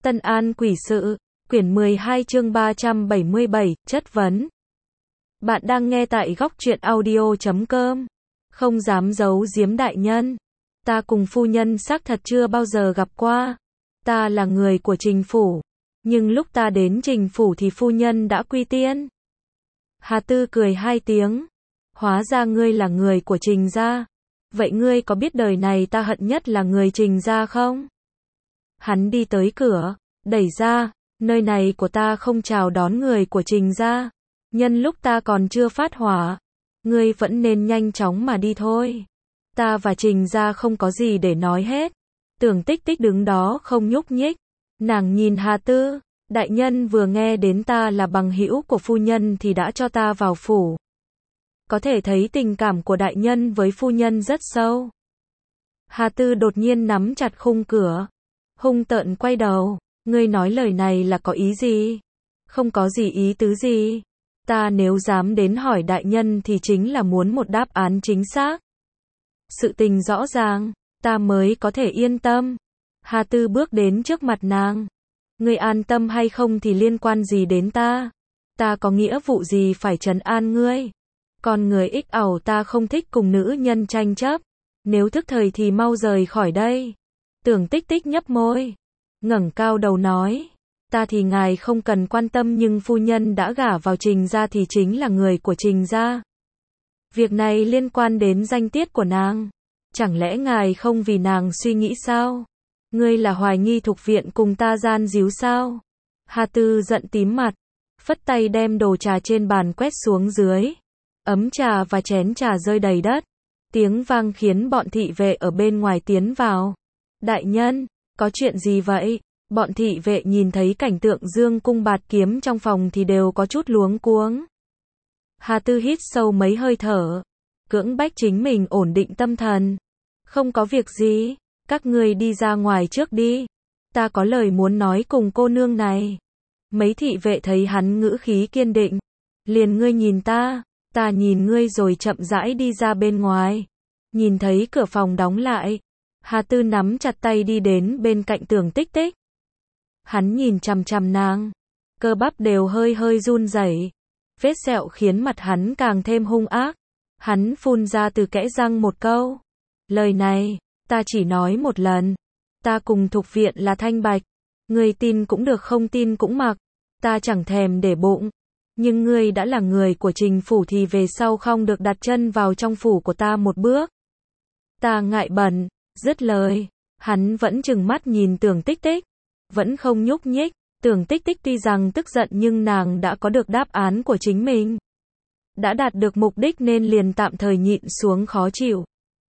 Tân An Quỷ Sự, quyển 12 chương 377, chất vấn. Bạn đang nghe tại góc truyện audio.com. Không dám giấu giếm đại nhân. Ta cùng phu nhân xác thật chưa bao giờ gặp qua. Ta là người của Trình Phủ. Nhưng lúc ta đến Trình Phủ thì phu nhân đã quy tiên. Hà Tư cười hai tiếng. Hóa ra ngươi là người của Trình gia. Vậy ngươi có biết đời này ta hận nhất là người Trình gia không? Hắn đi tới cửa, đẩy ra, nơi này của ta không chào đón người của Trình gia. Nhân lúc ta còn chưa phát hỏa, ngươi vẫn nên nhanh chóng mà đi thôi. Ta và Trình gia không có gì để nói hết. Tưởng Tích Tích đứng đó không nhúc nhích. Nàng nhìn Hà Tư, đại nhân vừa nghe đến ta là bằng hữu của phu nhân thì đã cho ta vào phủ. Có thể thấy tình cảm của đại nhân với phu nhân rất sâu. Hà Tư đột nhiên nắm chặt khung cửa, hung tợn quay đầu, ngươi nói lời này là có ý gì? Không có gì ý tứ gì. Ta nếu dám đến hỏi đại nhân thì chính là muốn một đáp án chính xác. Sự tình rõ ràng, ta mới có thể yên tâm. Hà Tư bước đến trước mặt nàng. Ngươi an tâm hay không thì liên quan gì đến ta? Ta có nghĩa vụ gì phải trấn an ngươi? Con người ích ẩu ta không thích cùng nữ nhân tranh chấp. Nếu thức thời thì mau rời khỏi đây. Tưởng Tích Tích nhấp môi, ngẩng cao đầu nói, ta thì ngài không cần quan tâm nhưng phu nhân đã gả vào Trình gia thì chính là người của Trình gia. Việc này liên quan đến danh tiết của nàng. Chẳng lẽ ngài không vì nàng suy nghĩ sao? Ngươi là hoài nghi Thục Viện cùng ta gian díu sao? Hà Tư giận tím mặt, phất tay đem đồ trà trên bàn quét xuống dưới. Ấm trà và chén trà rơi đầy đất. Tiếng vang khiến bọn thị vệ ở bên ngoài tiến vào. Đại nhân, có chuyện gì vậy? Bọn thị vệ nhìn thấy cảnh tượng dương cung bạt kiếm trong phòng thì đều có chút luống cuống. Hà Tư hít sâu mấy hơi thở, cưỡng bách chính mình ổn định tâm thần. Không có việc gì, các ngươi đi ra ngoài trước đi. Ta có lời muốn nói cùng cô nương này. Mấy thị vệ thấy hắn ngữ khí kiên định. Liền ngươi nhìn ta nhìn ngươi rồi chậm rãi đi ra bên ngoài. Nhìn thấy cửa phòng đóng lại. Hà Tư nắm chặt tay đi đến bên cạnh Tưởng Tích Tích. Hắn nhìn chằm chằm nàng, cơ bắp đều hơi run rẩy. Vết sẹo khiến mặt hắn càng thêm hung ác. Hắn phun ra từ kẽ răng một câu. Lời này, ta chỉ nói một lần. Ta cùng Thục Viện là thanh bạch. Ngươi tin cũng được không tin cũng mặc. Ta chẳng thèm để bụng. Nhưng ngươi đã là người của Trình Phủ thì về sau không được đặt chân vào trong phủ của ta một bước. Ta ngại bẩn. Dứt lời, hắn vẫn trừng mắt nhìn Tưởng Tích Tích, vẫn không nhúc nhích. Tưởng Tích Tích tuy rằng tức giận nhưng nàng đã có được đáp án của chính mình. Đã đạt được mục đích nên liền tạm thời nhịn xuống khó chịu.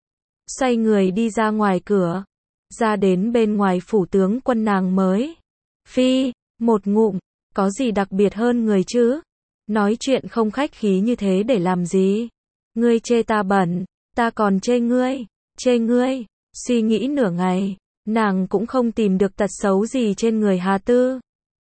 Xoay người đi ra ngoài cửa, ra đến bên ngoài phủ tướng quân nàng mới. Phi, một ngụm, có gì đặc biệt hơn người chứ? Nói chuyện không khách khí như thế để làm gì? Ngươi chê ta bẩn, ta còn chê ngươi. Suy nghĩ nửa ngày, nàng cũng không tìm được tật xấu gì trên người Hà Tư.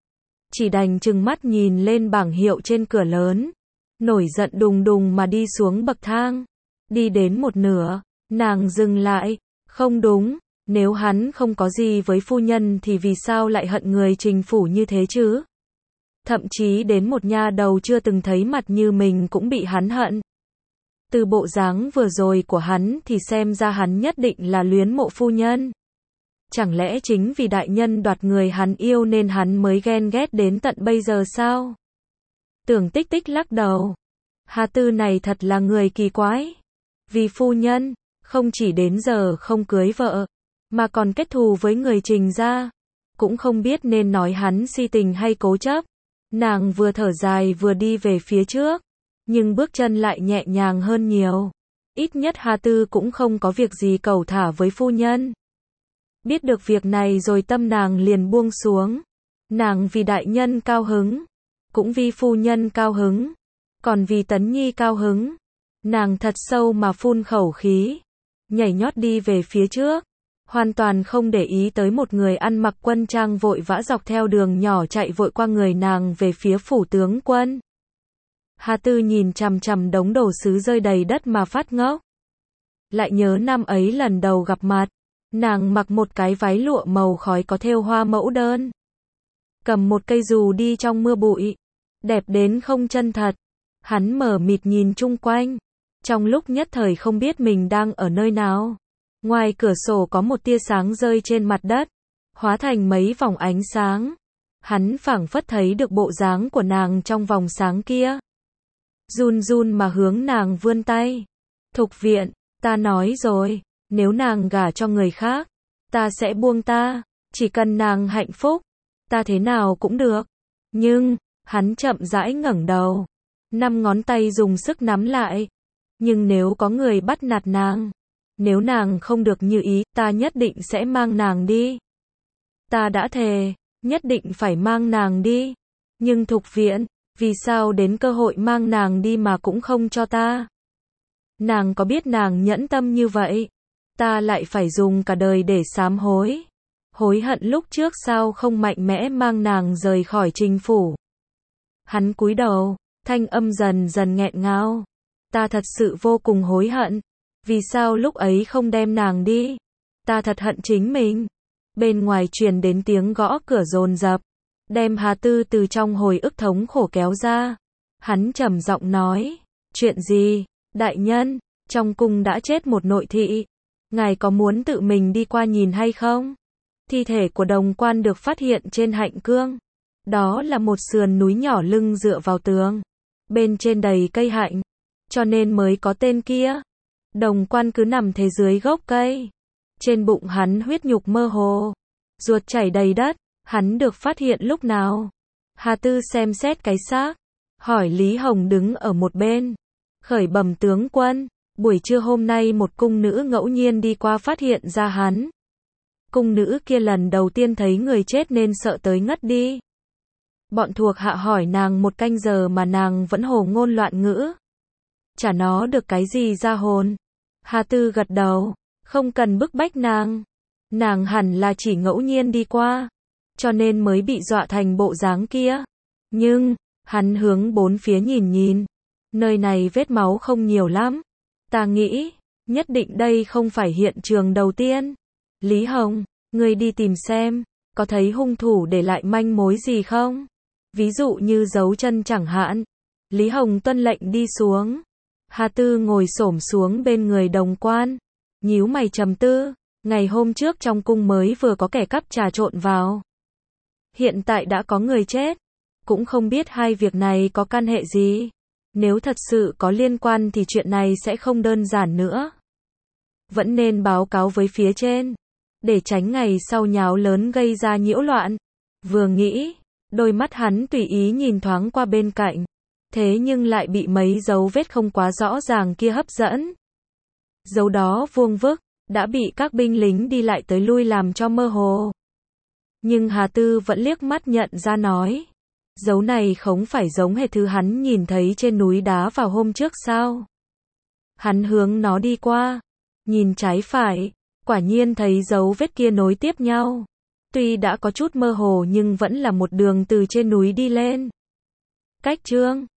Chỉ đành trừng mắt nhìn lên bảng hiệu trên cửa lớn. Nổi giận đùng đùng mà đi xuống bậc thang. Đi đến một nửa, nàng dừng lại. Không đúng, nếu hắn không có gì với phu nhân thì vì sao lại hận người Trình Phủ như thế chứ? Thậm chí đến một nha đầu chưa từng thấy mặt như mình cũng bị hắn hận. Từ bộ dáng vừa rồi của hắn thì xem ra hắn nhất định là luyến mộ phu nhân. Chẳng lẽ chính vì đại nhân đoạt người hắn yêu nên hắn mới ghen ghét đến tận bây giờ sao? Tưởng Tích Tích lắc đầu. Hà Tư này thật là người kỳ quái. Vì phu nhân, không chỉ đến giờ không cưới vợ, mà còn kết thù với người Trình gia. Cũng không biết nên nói hắn si tình hay cố chấp. Nàng vừa thở dài vừa đi về phía trước. Nhưng bước chân lại nhẹ nhàng hơn nhiều. Ít nhất Hà Tư cũng không có việc gì cẩu thả với phu nhân. Biết được việc này rồi tâm nàng liền buông xuống. Nàng vì đại nhân cao hứng. Cũng vì phu nhân cao hứng. Còn vì Tấn Nhi cao hứng. Nàng thật sâu mà phun khẩu khí. Nhảy nhót đi về phía trước. Hoàn toàn không để ý tới một người ăn mặc quân trang vội vã dọc theo đường nhỏ chạy vội qua người nàng về phía phủ tướng quân. Hà Tư nhìn chằm chằm đống đồ sứ rơi đầy đất mà phát ngốc. Lại nhớ năm ấy lần đầu gặp mặt, nàng mặc một cái váy lụa màu khói có thêu hoa mẫu đơn. cầm một cây dù đi trong mưa bụi. Đẹp đến không chân thật. Hắn mờ mịt nhìn chung quanh. Trong lúc nhất thời không biết mình đang ở nơi nào. Ngoài cửa sổ có một tia sáng rơi trên mặt đất, hóa thành mấy vòng ánh sáng. Hắn phảng phất thấy được bộ dáng của nàng trong vòng sáng kia. Run run mà hướng nàng vươn tay. Thục Viện, ta nói rồi, nếu nàng gả cho người khác, ta sẽ buông ta, chỉ cần nàng hạnh phúc, ta thế nào cũng được. Nhưng, hắn chậm rãi ngẩng đầu, 5 ngón tay dùng sức nắm lại. Nhưng nếu có người bắt nạt nàng, nếu nàng không được như ý, ta nhất định sẽ mang nàng đi. Ta đã thề, nhất định phải mang nàng đi. Nhưng Thục Viện, vì sao đến cơ hội mang nàng đi mà cũng không cho ta? Nàng có biết nàng nhẫn tâm như vậy, ta lại phải dùng cả đời để sám hối. Hối hận lúc trước sao không mạnh mẽ mang nàng rời khỏi Trình phủ. Hắn cúi đầu, thanh âm dần dần nghẹn ngào. Ta thật sự vô cùng hối hận. Vì sao lúc ấy không đem nàng đi? Ta thật hận chính mình. Bên ngoài truyền đến tiếng gõ cửa dồn dập, đem Hà Tư từ trong hồi ức thống khổ kéo ra. Hắn trầm giọng nói, chuyện gì? Đại nhân, trong cung đã chết một nội thị. Ngài có muốn tự mình đi qua nhìn hay không? Thi thể của Đồng Quan được phát hiện trên Hạnh Cương. Đó là một sườn núi nhỏ lưng dựa vào tường. Bên trên đầy cây hạnh, cho nên mới có tên kia. Đồng Quan cứ nằm thế dưới gốc cây. Trên bụng hắn huyết nhục mơ hồ, ruột chảy đầy đất. Hắn được phát hiện lúc nào? Hà Tư xem xét cái xác, hỏi Lý Hồng đứng ở một bên. Khởi bẩm tướng quân, buổi trưa hôm nay một cung nữ ngẫu nhiên đi qua phát hiện ra hắn. Cung nữ kia lần đầu tiên thấy người chết nên sợ tới ngất đi. Bọn thuộc hạ hỏi nàng 1 canh giờ mà nàng vẫn hồ ngôn loạn ngữ. Chả nó được cái gì ra hồn. Hà Tư gật đầu, không cần bức bách nàng. Nàng hẳn là chỉ ngẫu nhiên đi qua, cho nên mới bị dọa thành bộ dáng kia. Nhưng, hắn hướng 4 phía nhìn nhìn. Nơi này vết máu không nhiều lắm. Ta nghĩ, nhất định đây không phải hiện trường đầu tiên. Lý Hồng, ngươi đi tìm xem, có thấy hung thủ để lại manh mối gì không? Ví dụ như dấu chân chẳng hạn. Lý Hồng tuân lệnh đi xuống. Hà Tư ngồi xổm xuống bên người Đồng Quan, nhíu mày trầm tư. Ngày hôm trước trong cung mới vừa có kẻ cắp trà trộn vào. Hiện tại đã có người chết. Cũng không biết hai việc này có can hệ gì. Nếu thật sự có liên quan thì chuyện này sẽ không đơn giản nữa. Vẫn nên báo cáo với phía trên, để tránh ngày sau nháo lớn gây ra nhiễu loạn. Vừa nghĩ, đôi mắt hắn tùy ý nhìn thoáng qua bên cạnh. Thế nhưng lại bị mấy dấu vết không quá rõ ràng kia hấp dẫn. Dấu đó vuông vức, đã bị các binh lính đi lại tới lui làm cho mơ hồ. Nhưng Hà Tư vẫn liếc mắt nhận ra nói, dấu này không phải giống hệt thứ hắn nhìn thấy trên núi đá vào hôm trước sao? Hắn hướng nó đi qua, nhìn trái phải, quả nhiên thấy dấu vết kia nối tiếp nhau. Tuy đã có chút mơ hồ nhưng vẫn là một đường từ trên núi đi lên. Cách chương